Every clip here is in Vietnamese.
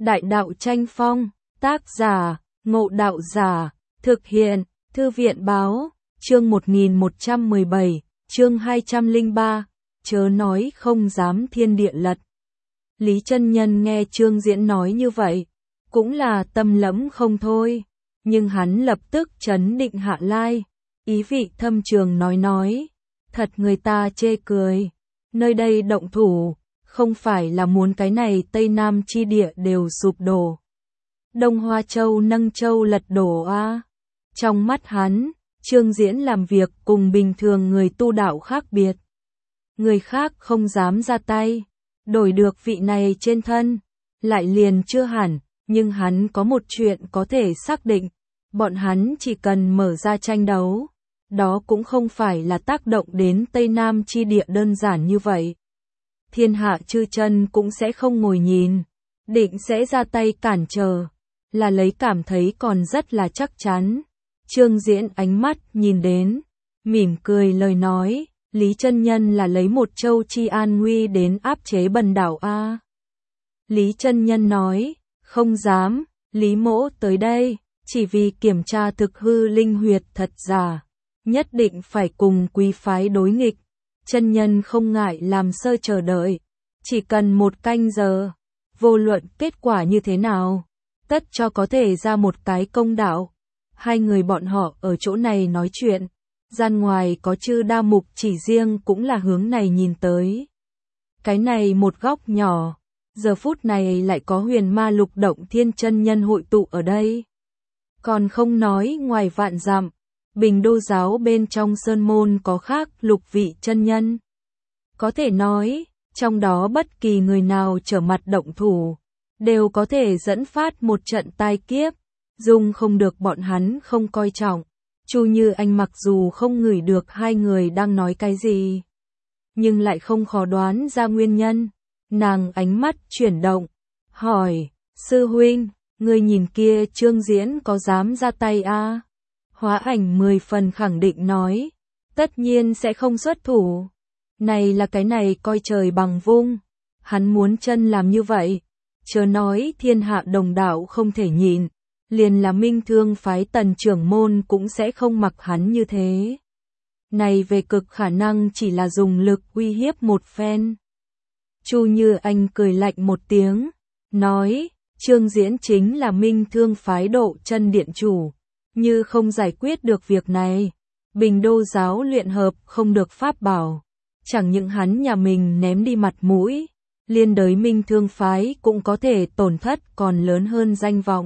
Đại đạo tranh phong, tác giả, Ngộ Đạo Giả, thực hiện, Thư viện báo, chương 1117, chương 203, chớ nói không dám thiên địa lật. Lý Chân Nhân nghe Trương Diễn nói như vậy, cũng là tâm lẫm không thôi, nhưng hắn lập tức trấn định hạ lai, ý vị thâm trường nói, thật người ta chê cười, nơi đây động thủ, không phải là muốn cái này Tây Nam chi địa đều sụp đổ. Đông Hoa Châu nâng châu lật đổ a. Trong mắt hắn, Trương Diễn làm việc cùng bình thường người tu đạo khác biệt. Người khác không dám ra tay, đổi được vị này trên thân, lại liền chưa hẳn, nhưng hắn có một chuyện có thể xác định, bọn hắn chỉ cần mở ra tranh đấu, đó cũng không phải là tác động đến Tây Nam chi địa đơn giản như vậy. Thiên hạ chư chân cũng sẽ không ngồi nhìn, định sẽ ra tay cản trở, là lấy cảm thấy còn rất là chắc chắn. Trương Diễn ánh mắt nhìn đến, mỉm cười lời nói, Lý Chân Nhân là lấy một châu chi an nguy đến áp chế Bần Đạo a. Lý Chân Nhân nói, không dám, Lý Mỗ tới đây, chỉ vì kiểm tra thực hư linh huyệt thật giả, nhất định phải cùng quý phái đối nghịch. Chân Nhân không ngại làm sơ chờ đợi, chỉ cần 1 canh giờ, vô luận kết quả như thế nào, tất cho có thể ra một cái công đạo. Hai người bọn họ ở chỗ này nói chuyện, gian ngoài có Chư Đa Mục chỉ riêng cũng là hướng này nhìn tới. Cái này một góc nhỏ, giờ phút này lại có Huyền Ma Lục Động Thiên chân nhân hội tụ ở đây. Còn không nói ngoài vạn dặm, Bình Đô giáo bên trong sơn môn có khác lục vị chân nhân. Có thể nói, trong đó bất kỳ người nào trở mặt động thủ, đều có thể dẫn phát một trận tai kiếp, dung không được bọn hắn không coi trọng. Chu Như Anh mặc dù không ngửi được hai người đang nói cái gì, nhưng lại không khó đoán ra nguyên nhân. Nàng ánh mắt chuyển động, hỏi, sư huynh, người nhìn kia Trương Diễn có dám ra tay a? Hóa Ảnh 10 phần khẳng định nói, tất nhiên sẽ không xuất thủ. Này là cái này coi trời bằng vung, hắn muốn chân làm như vậy, chớ nói thiên hạ đồng đạo không thể nhịn, liền là Minh Thương phái Tần trưởng môn cũng sẽ không mặc hắn như thế. Này về cực khả năng chỉ là dùng lực uy hiếp một phen. Chu Như Anh cười lạnh một tiếng, nói, Trương Diễn chính là Minh Thương phái Độ Chân điện chủ, như không giải quyết được việc này, Bình Đô giáo luyện hợp không được pháp bảo, chẳng những hắn nhà mình ném đi mặt mũi, liên đới Minh Thương phái cũng có thể tổn thất còn lớn hơn danh vọng.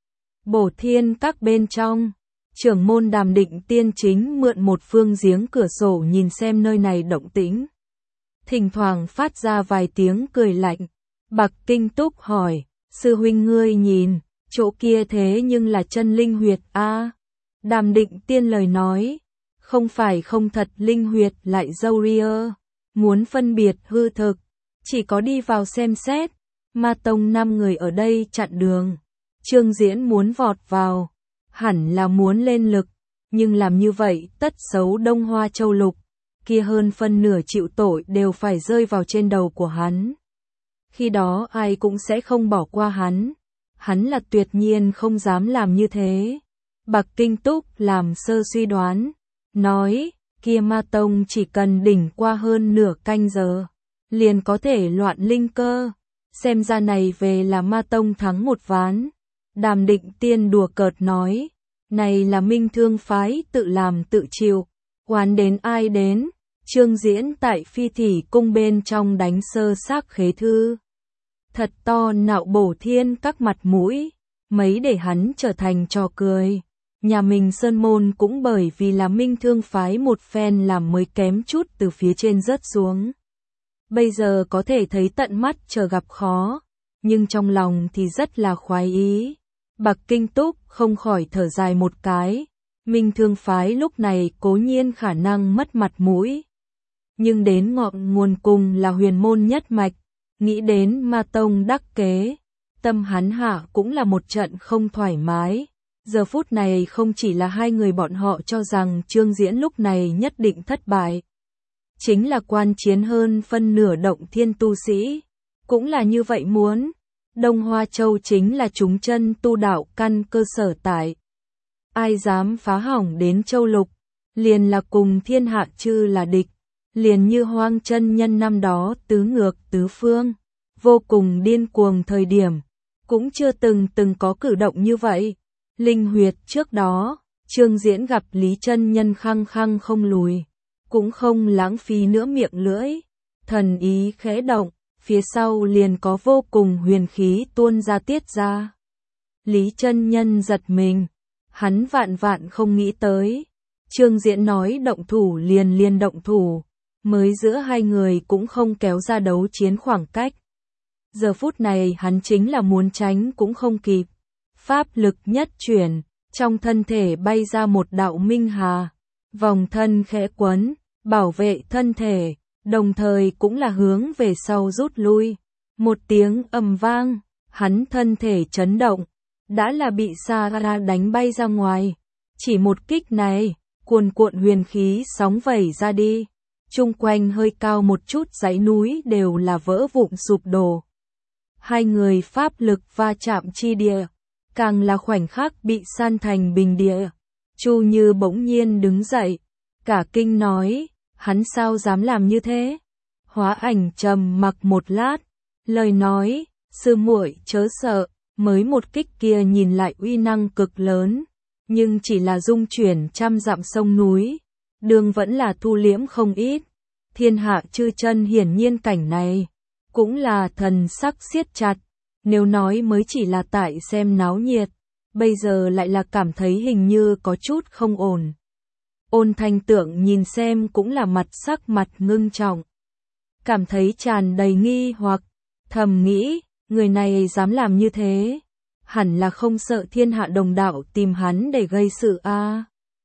Bổ Thiên các bên trong, trưởng môn Đàm Định Tiên chính mượn một phương giếng cửa sổ nhìn xem nơi này động tĩnh. Thỉnh thoảng phát ra vài tiếng cười lạnh. Bạc Kinh Túc hỏi, sư huynh ngươi nhìn, chỗ kia thế nhưng là chân linh huyệt a. Đàm Định Tiên lời nói, không phải không thật linh huyệt lại dâu ria, muốn phân biệt hư thực, chỉ có đi vào xem xét. Ma tông 5 người ở đây chặn đường, Trương Diễn muốn vọt vào, hẳn là muốn lên lực, nhưng làm như vậy tất xấu Đông Hoa Châu lục, kia hơn phân nửa chịu tội đều phải rơi vào trên đầu của hắn. Khi đó ai cũng sẽ không bỏ qua hắn là tuyệt nhiên không dám làm như thế. Bạc Kinh Túc làm sơ suy đoán, nói, kia Ma tông chỉ cần đỉnh qua hơn nửa canh giờ, liền có thể loạn linh cơ, xem ra này về là Ma tông thắng một ván. Đàm Định Tiên đùa cợt nói, này là Minh Thương phái tự làm tự chịu, oán đến ai đến. Trương Diễn tại Phi Thỉ cung bên trong đánh sơ xác khế thư, thật to nạo Bổ Thiên các mặt mũi, mấy để hắn trở thành trò cười. Nhà mình sơn môn cũng bởi vì là Minh Thương phái một phen làm mới kém chút từ phía trên rớt xuống. Bây giờ có thể thấy tận mắt chờ gặp khó, nhưng trong lòng thì rất là khoái ý. Bạc Kinh Túc không khỏi thở dài một cái, Minh Thương phái lúc này cố nhiên khả năng mất mặt mũi, nhưng đến ngọn nguồn cùng là huyền môn nhất mạch, nghĩ đến Ma tông đắc kế, tâm hắn hạ cũng là một trận không thoải mái. Giờ phút này không chỉ là hai người bọn họ cho rằng Trương Diễn lúc này nhất định thất bại, chính là quan chiến hơn phân nửa động thiên tu sĩ, cũng là như vậy muốn. Đông Hoa Châu chính là chúng chân tu đạo căn cơ sở tại. Ai dám phá hỏng đến châu lục, liền là cùng thiên hạ chư là địch, liền như Hoang chân nhân năm đó tứ ngược tứ phương, vô cùng điên cuồng thời điểm, cũng chưa từng có cử động như vậy. Linh huyệt trước đó, Trương Diễn gặp Lý chân nhân khăng khăng không lùi, cũng không lãng phí nữa miệng lưỡi, thần ý khẽ động, phía sau liền có vô cùng huyền khí tuôn ra tiết ra. Lý chân nhân giật mình, hắn vạn vạn không nghĩ tới, Trương Diễn nói động thủ liền động thủ, mới giữa hai người cũng không kéo ra đấu chiến khoảng cách. Giờ phút này hắn chính là muốn tránh cũng không kịp, pháp lực nhất chuyển, trong thân thể bay ra một đạo minh hà, vòng thân khẽ quấn, bảo vệ thân thể, đồng thời cũng là hướng về sau rút lui. Một tiếng ầm vang, hắn thân thể chấn động, đã là bị Sa-ra đánh bay ra ngoài. Chỉ một kích này, cuồn cuộn huyền khí sóng vẩy ra đi, chung quanh hơi cao một chút dãy núi đều là vỡ vụn sụp đổ. Hai người pháp lực va chạm chi địa, càng là khoảnh khắc bị san thành bình địa. Chu Như bỗng nhiên đứng dậy, cả kinh nói, hắn sao dám làm như thế? Hóa Ảnh trầm mặc một lát, lời nói, sư muội chớ sợ, mới một kích kia nhìn lại uy năng cực lớn, nhưng chỉ là dung chuyển trăm dặm sông núi, đường vẫn là thu liễm không ít. Thiên hạ chư chân hiển nhiên cảnh này, cũng là thần sắc siết chặt, nếu nói mới chỉ là tại xem náo nhiệt, bây giờ lại là cảm thấy hình như có chút không ổn. Ôn Thanh Tượng nhìn xem cũng là sắc mặt ngưng trọng, cảm thấy tràn đầy nghi hoặc, thầm nghĩ, người này dám làm như thế, hẳn là không sợ thiên hạ đồng đạo tìm hắn để gây sự a.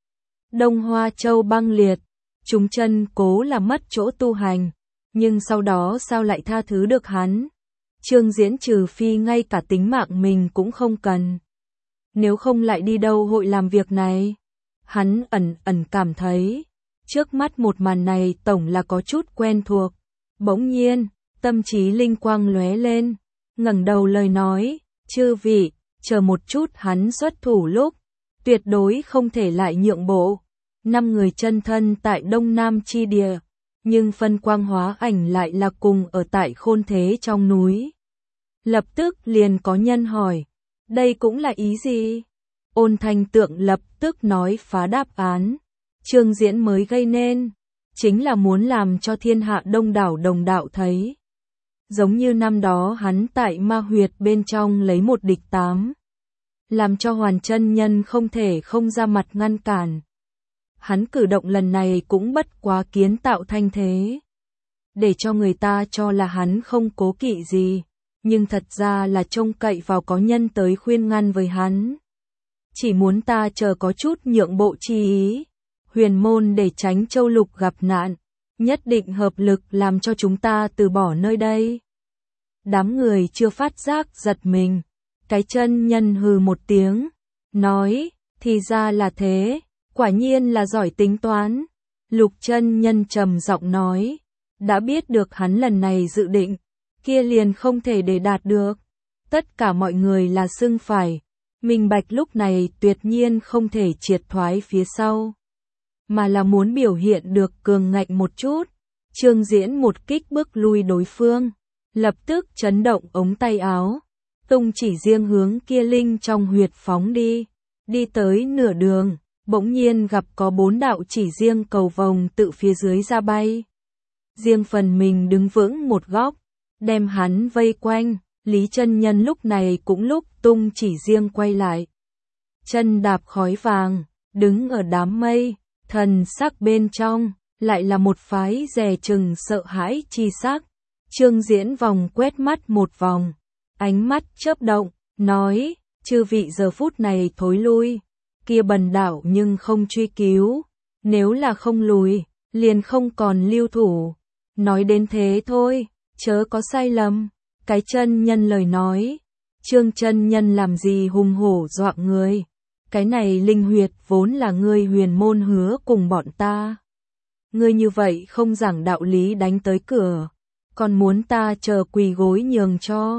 Đông Hoa Châu băng liệt, chúng chân cố là mất chỗ tu hành, nhưng sau đó sao lại tha thứ được hắn? Trương Diễn trừ phi ngay cả tính mạng mình cũng không cần, nếu không lại đi đâu hội làm việc này. Hắn ẩn cảm thấy, trước mắt một màn này tổng là có chút quen thuộc. Bỗng nhiên, tâm trí linh quang lóe lên, ngẩng đầu lời nói, chư vị, chờ một chút hắn xuất thủ lúc, tuyệt đối không thể lại nhượng bộ. 5 người chân thân tại Đông Nam chi địa, nhưng phân quang hóa ảnh lại là cùng ở tại Khôn Thế trong núi. Lập tức liền có nhân hỏi, đây cũng là ý gì? Ôn Thanh Tượng lập tức nói phá đáp án, Trương Diễn mới gây nên, chính là muốn làm cho thiên hạ đông đảo đồng đạo thấy. Giống như năm đó hắn tại ma huyệt bên trong lấy 1 địch 8, làm cho Hoàn chân nhân không thể không ra mặt ngăn cản. Hắn cử động lần này cũng bất quá kiến tạo thanh thế, để cho người ta cho là hắn không cố kỵ gì, nhưng thật ra là trông cậy vào có nhân tới khuyên ngăn với hắn. Chỉ muốn ta chờ có chút nhượng bộ chi ý, huyền môn để tránh châu lục gặp nạn, nhất định hợp lực làm cho chúng ta từ bỏ nơi đây. Đám người chưa phát giác giật mình, cái chân nhân hừ một tiếng, nói, thì ra là thế, quả nhiên là giỏi tính toán. Lục chân nhân trầm giọng nói, đã biết được hắn lần này dự định, kia liền không thể để đạt được. Tất cả mọi người là xưng phải, minh bạch lúc này tuyệt nhiên không thể triệt thoái phía sau, mà là muốn biểu hiện được cường ngạnh một chút. Trương Diễn một kích bước lui đối phương, lập tức chấn động ống tay áo, tung chỉ riêng hướng kia linh trong huyệt phóng đi. Đi tới nửa đường, bỗng nhiên gặp có 4 đạo chỉ riêng cầu vồng tự phía dưới ra bay. Riêng phần mình đứng vững một góc, đem hắn vây quanh. Lý chân nhân lúc này cũng lúc tung chỉ riêng quay lại, chân đạp khói vàng, đứng ở đám mây, thần sắc bên trong, lại là một phái dè chừng sợ hãi chi sắc. Trương Diễn vòng quét mắt một vòng, ánh mắt chớp động, nói, chư vị giờ phút này thối lui, kia bần đạo nhưng không truy cứu, nếu là không lùi, liền không còn lưu thủ. Nói đến thế thôi, chớ có sai lầm. Cái chân nhân lời nói, Trương chân nhân làm gì hùng hổ dọa người, cái này linh huyệt vốn là ngươi huyền môn hứa cùng bọn ta. Ngươi như vậy không giảng đạo lý đánh tới cửa, còn muốn ta chờ quỳ gối nhường cho,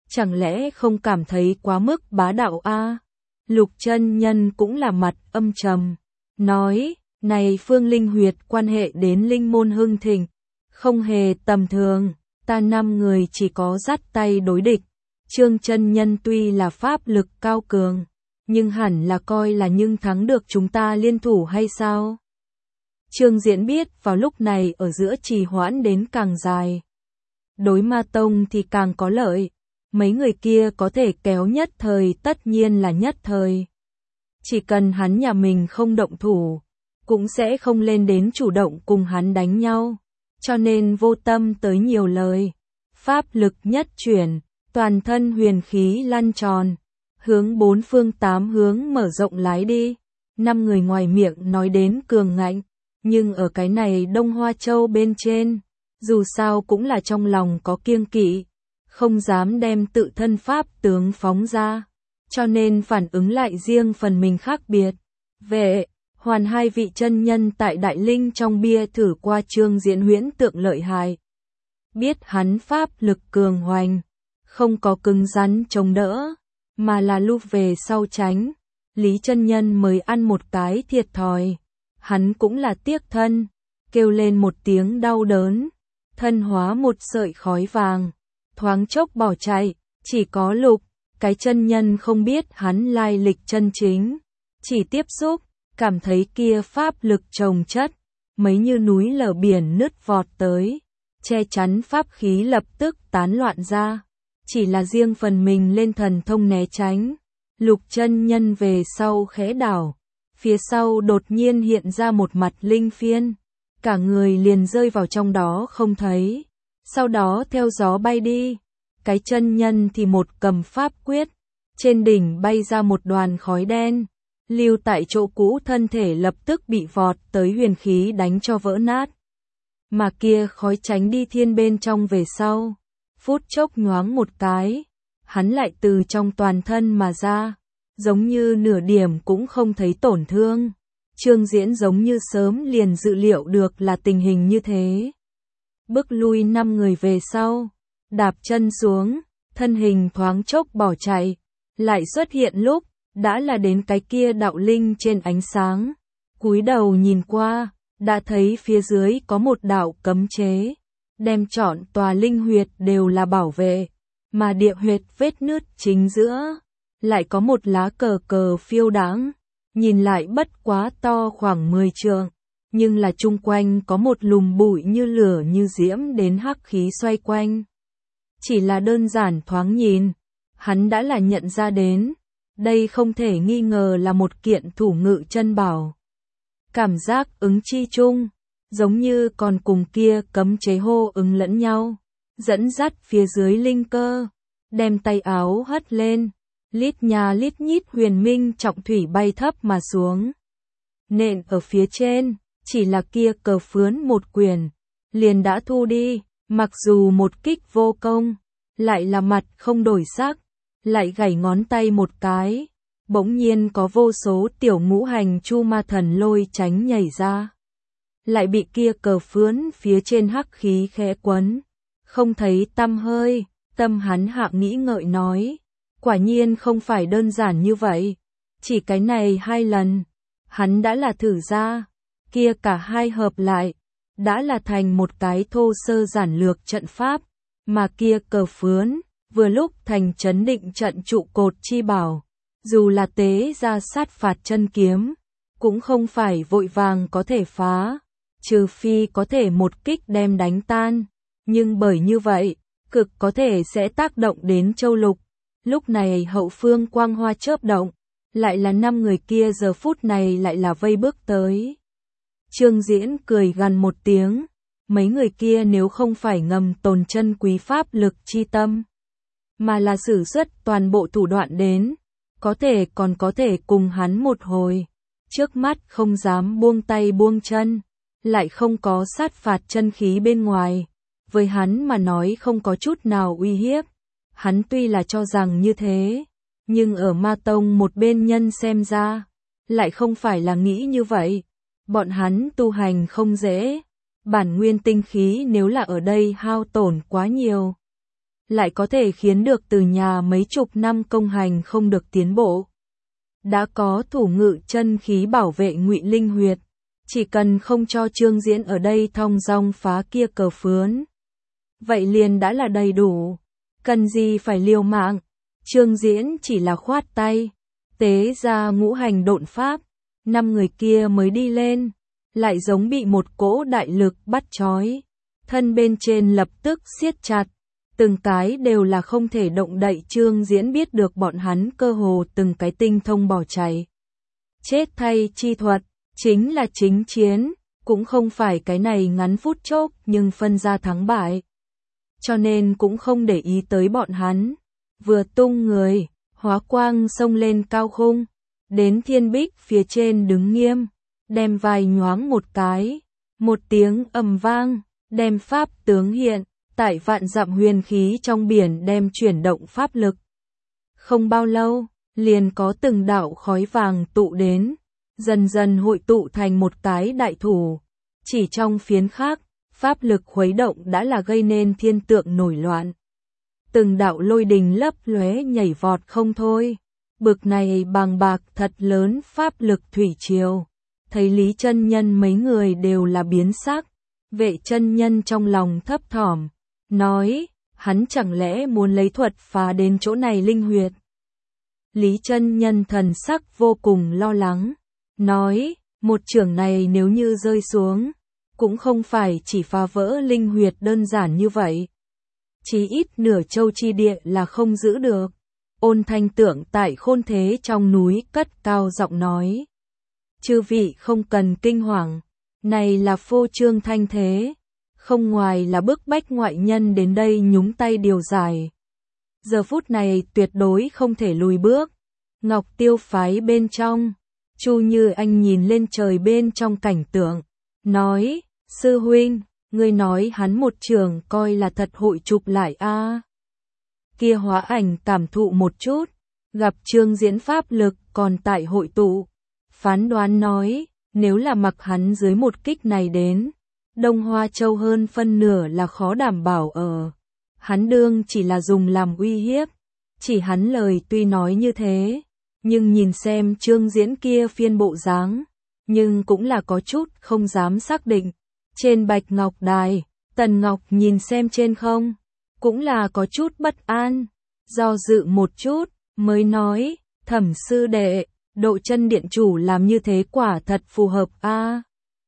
chẳng lẽ không cảm thấy quá mức bá đạo a? Lục chân nhân cũng là mặt âm trầm, nói, này Phương Linh Huyệt quan hệ đến linh môn hưng thịnh, không hề tầm thường, ta 5 người chỉ có dắt tay đối địch. Trương chân nhân tuy là pháp lực cao cường, nhưng hẳn là coi là nhưng thắng được chúng ta liên thủ hay sao? Trương Diễn biết vào lúc này ở giữa trì hoãn đến càng dài. Đối Ma Tông thì càng có lợi, mấy người kia có thể kéo nhất thời tất nhiên là nhất thời. Chỉ cần hắn nhà mình không động thủ, cũng sẽ không lên đến chủ động cùng hắn đánh nhau, cho nên vô tâm tới nhiều lời. Pháp lực nhất chuyển, toàn thân huyền khí lăn tròn, hướng 4 phương 8 hướng mở rộng lái đi. 5 người ngoài miệng nói đến cường ngạnh, nhưng ở cái này Đông Hoa Châu bên trên, dù sao cũng là trong lòng có kiêng kỵ, không dám đem tự thân pháp tướng phóng ra, cho nên phản ứng lại riêng phần mình khác biệt. Vệ, Hoàn 2 vị chân nhân tại Đại Linh trong bia thử qua Trương Diễn huyễn tượng lợi hại. Biết hắn pháp lực cường hoành, không có cứng rắn chống đỡ, mà là lùi về sau tránh. Lý chân nhân mới ăn một cái thiệt thòi, hắn cũng là tiếc thân, kêu lên một tiếng đau đớn, thân hóa một sợi khói vàng, thoáng chốc bỏ chạy. Chỉ có Lục, cái chân nhân không biết hắn lai lịch chân chính, chỉ tiếp xúc, cảm thấy kia pháp lực chồng chất, mấy như núi lở biển nứt vọt tới, che chắn pháp khí lập tức tán loạn ra, chỉ là riêng phần mình lên thần thông né tránh. Lục chân nhân về sau khẽ đảo, phía sau đột nhiên hiện ra một mặt linh phiên, cả người liền rơi vào trong đó không thấy, sau đó theo gió bay đi. Cái chân nhân thì một cầm pháp quyết, trên đỉnh bay ra một đoàn khói đen, lưu tại chỗ cũ, thân thể lập tức bị vọt tới huyền khí đánh cho vỡ nát. Mà kia khói tránh đi thiên bên trong về sau, phút chốc nhoáng một cái, hắn lại từ trong toàn thân mà ra, giống như nửa điểm cũng không thấy tổn thương. Trương Diễn giống như sớm liền dự liệu được là tình hình như thế. Bước lui 5 người về sau, đạp chân xuống, thân hình thoáng chốc bỏ chạy, lại xuất hiện lúc, đã là đến cái kia đạo linh trên ánh sáng. Cúi đầu nhìn qua, đã thấy phía dưới có một đạo cấm chế, đem trọn tòa linh huyệt đều là bảo vệ, mà địa huyệt vết nứt chính giữa, lại có một lá cờ cờ phiêu đãng, nhìn lại bất quá to khoảng 10 trượng, nhưng là chung quanh có một lùm bụi như lửa như diễm đến hắc khí xoay quanh. Chỉ là đơn giản thoáng nhìn, hắn đã là nhận ra đến, đây không thể nghi ngờ là một kiện thủ ngự chân bảo. Cảm giác ứng chi chung, giống như còn cùng kia cấm chế hô ứng lẫn nhau, dẫn dắt phía dưới linh cơ, đem tay áo hất lên, lít nhà lít nhít huyền minh trọng thủy bay thấp mà xuống. Nện ở phía trên, chỉ là kia cờ phướn một quyền, liền đã thu đi, mặc dù một kích vô công, lại là mặt không đổi sắc, lại gảy ngón tay một cái, bỗng nhiên có vô số tiểu ngũ hành chu ma thần lôi tránh nhảy ra. Lại bị kia cờ phướn phía trên hắc khí khẽ quấn, không thấy tăm hơi, tâm hắn hạ nghĩ ngợi nói, quả nhiên không phải đơn giản như vậy, chỉ cái này 2 lần, hắn đã là thử ra, kia cả hai hợp lại, đã là thành một cái thô sơ giản lược trận pháp, mà kia cờ phướn, vừa lúc thành chấn định trận trụ cột chi bảo, dù là tế ra sát phạt chân kiếm, cũng không phải vội vàng có thể phá, trừ phi có thể một kích đem đánh tan, nhưng bởi như vậy, cực có thể sẽ tác động đến châu lục. Lúc này hậu phương quang hoa chớp động, lại là 5 người kia giờ phút này lại là vây bước tới. Trương Diễn cười gằn một tiếng, mấy người kia nếu không phải ngầm tồn chân quý pháp lực chi tâm, mà là sử xuất toàn bộ thủ đoạn đến, có thể còn có thể cùng hắn một hồi, trước mắt không dám buông tay buông chân, lại không có sát phạt chân khí bên ngoài, với hắn mà nói không có chút nào uy hiếp. Hắn tuy là cho rằng như thế, nhưng ở Ma Tông một bên nhân xem ra, lại không phải là nghĩ như vậy. Bọn hắn tu hành không dễ, bản nguyên tinh khí nếu là ở đây hao tổn quá nhiều, lại có thể khiến được từ nhà mấy chục năm công hành không được tiến bộ. Đã có thủ ngự chân khí bảo vệ Ngụy Linh huyệt, chỉ cần không cho Trương Diễn ở đây thong dong phá kia cờ phướn. Vậy liền đã là đầy đủ, cần gì phải liều mạng. Trương Diễn chỉ là khoát tay, tế ra ngũ hành độn pháp, 5 người kia mới đi lên, lại giống bị một cỗ đại lực bắt trói, thân bên trên lập tức siết chặt, từng cái đều là không thể động đậy. Trương Diễn biết được bọn hắn cơ hồ từng cái tinh thông bỏ chạy. Chết thay chi thuật, chính là chính chiến, cũng không phải cái này ngắn phút chốc nhưng phân ra thắng bại. Cho nên cũng không để ý tới bọn hắn, vừa tung người, hóa quang xông lên cao khung, đến thiên bích phía trên đứng nghiêm, đem vai nhoáng một cái, một tiếng ầm vang, đem pháp tướng hiện, tại vạn dặm huyền khí trong biển đem chuyển động pháp lực. Không bao lâu, liền có từng đạo khói vàng tụ đến, dần dần hội tụ thành một cái đại thủ. Chỉ trong phiến khắc, pháp lực khuấy động đã là gây nên thiên tượng nổi loạn. Từng đạo lôi đình lấp lóe nhảy vọt không thôi. Bực này bàng bạc thật lớn pháp lực thủy triều. Thấy Lý chân nhân mấy người đều là biến sắc. Vệ chân nhân trong lòng thấp thỏm, nói, hắn chẳng lẽ muốn lấy thuật phá đến chỗ này linh huyệt. Lý chân nhân thần sắc vô cùng lo lắng, nói, một chưởng này nếu như rơi xuống, cũng không phải chỉ phá vỡ linh huyệt đơn giản như vậy. Chí ít nửa châu chi địa là không giữ được. Ôn Thanh Tượng tại Khôn Thế trong núi cất cao giọng nói. Chư vị không cần kinh hoàng, này là phô trương thanh thế, không ngoài là bức bách ngoại nhân đến đây nhúng tay điều giải. Giờ phút này tuyệt đối không thể lùi bước. Ngọc Tiêu phái bên trong, Chu Như Anh nhìn lên trời bên trong cảnh tượng, nói, sư huynh, ngươi nói hắn một trường coi là thật hội chụp lại a. Kia hóa ảnh cảm thụ một chút, gặp Trương Diễn pháp lực còn tại hội tụ, phán đoán nói, nếu là mặc hắn dưới một kích này đến, Đông Hoa Châu hơn phân nửa là khó đảm bảo ở. Hắn đương chỉ là dùng làm uy hiếp, chỉ hắn lời tuy nói như thế, nhưng nhìn xem Trương Diễn kia phiên bộ dáng, nhưng cũng là có chút không dám xác định. Trên bạch ngọc đài, Tần Ngọc nhìn xem trên không, cũng là có chút bất an, do dự một chút, mới nói, Thẩm sư đệ, Độ Chân điện chủ làm như thế quả thật phù hợp a.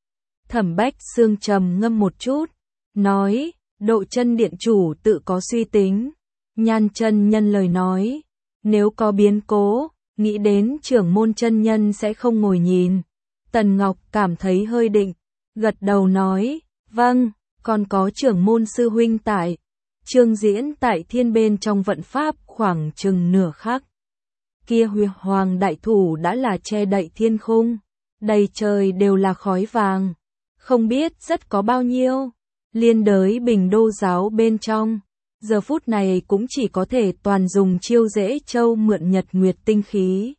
Thẩm Bách Xương trầm ngâm một chút, nói, Độ Chân điện chủ tự có suy tính. Nhan chân nhân lời nói, nếu có biến cố, nghĩ đến trưởng môn chân nhân sẽ không ngồi nhìn. Tần Ngọc cảm thấy hơi định, gật đầu nói, vâng, còn có trưởng môn sư huynh tại. Trương Diễn tại thiên bên trong vận pháp khoảng chừng nửa khắc. Kia huy hoàng đại thủ đã là che đậy thiên khung, đầy trời đều là khói vàng, không biết rất có bao nhiêu. Liên đới Bình Đô giáo bên trong, giờ phút này cũng chỉ có thể toàn dùng chiêu dễ châu mượn nhật nguyệt tinh khí.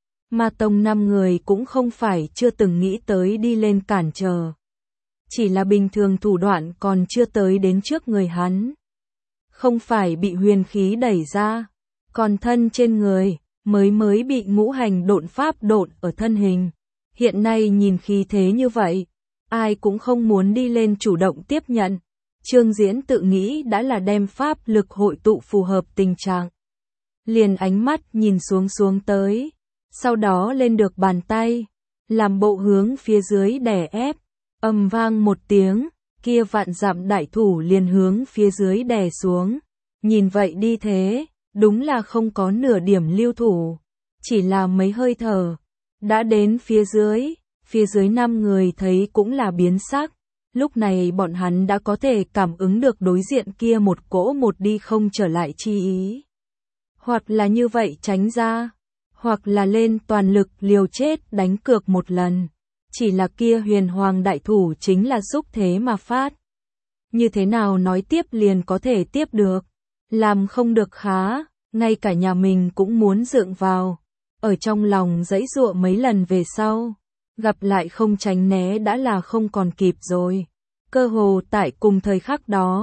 Ma tông 5 người cũng không phải chưa từng nghĩ tới đi lên cản trở. Chỉ là bình thường thủ đoạn còn chưa tới đến trước người hắn. Không phải bị huyền khí đẩy ra, còn thân trên người, mới bị ngũ hành độn pháp độn ở thân hình. Hiện nay nhìn khí thế như vậy, ai cũng không muốn đi lên chủ động tiếp nhận. Trương Diễn tự nghĩ đã là đem pháp lực hội tụ phù hợp tình trạng. Liền ánh mắt nhìn xuống tới, sau đó lên được bàn tay, làm bộ hướng phía dưới đè ép, ầm vang một tiếng, kia vạn dặm đại thủ liền hướng phía dưới đè xuống. Nhìn vậy đi thế, đúng là không có nửa điểm lưu thủ, chỉ là mấy hơi thở, đã đến phía dưới 5 người thấy cũng là biến sắc. Lúc này bọn hắn đã có thể cảm ứng được đối diện kia một cỗ một đi không trở lại chi ý. Hoặc là như vậy tránh ra, hoặc là lên toàn lực liều chết đánh cược một lần. Chỉ là kia huyền hoàng đại thủ chính là xúc thế mà phát. Như thế nào nói tiếp liền có thể tiếp được. Làm không được khá, ngay cả nhà mình cũng muốn dượng vào. Ở trong lòng giãy giụa mấy lần về sau, gặp lại không tránh né đã là không còn kịp rồi. Cơ hồ tại cùng thời khắc đó,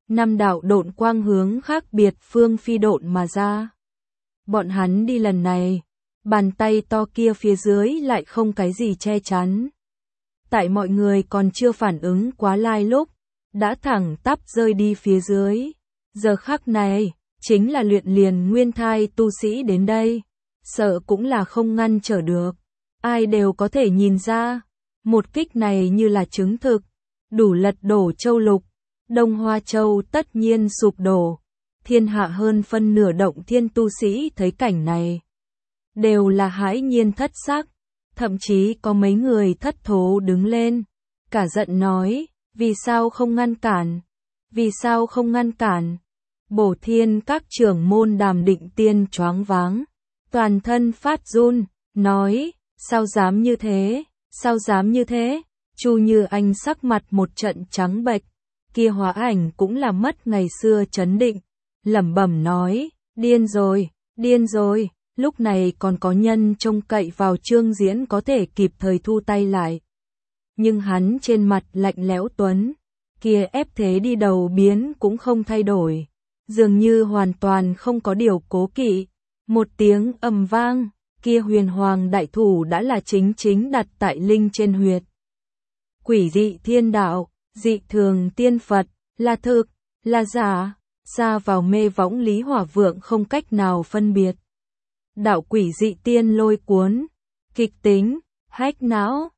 năm đạo độn quang hướng khác biệt phương phi độn mà ra. Bọn hắn đi lần này, bàn tay to kia phía dưới lại không cái gì che chắn. Tại mọi người còn chưa phản ứng quá lai lúc, đã thẳng tắp rơi đi phía dưới. Giờ khắc này, chính là luyện liền nguyên thai tu sĩ đến đây, sợ cũng là không ngăn trở được. Ai đều có thể nhìn ra, một kích này như là chứng thực, đủ lật đổ châu lục, Đông Hoa Châu tất nhiên sụp đổ. Thiên hạ hơn phân nửa động thiên tu sĩ thấy cảnh này, đều là hãi nhiên thất sắc, thậm chí có mấy người thất thố đứng lên, cả giận nói, vì sao không ngăn cản, vì sao không ngăn cản. Bổ Thiên các trưởng môn Đàm Định Tiên choáng váng, toàn thân phát run, nói, sao dám như thế, sao dám như thế. Chu Như Anh sắc mặt một trận trắng bệch, kia hóa ảnh cũng là mất ngày xưa chấn định, lẩm bẩm nói, điên rồi, lúc này còn có nhân trông cậy vào Trương Diễn có thể kịp thời thu tay lại. Nhưng hắn trên mặt lạnh lẽo tuấn, kia ép thế đi đầu biến cũng không thay đổi, dường như hoàn toàn không có điều cố kỵ. Một tiếng ầm vang, kia huyền hoàng đại thủ đã là chính đặt tại linh trên huyệt. Quỷ dị thiên đạo, dị thường tiên Phật, là thực, là giả, xa vào mê võng Lý Hỏa Vượng không cách nào phân biệt. Đạo quỷ dị tiên lôi cuốn, kịch tính, hách não,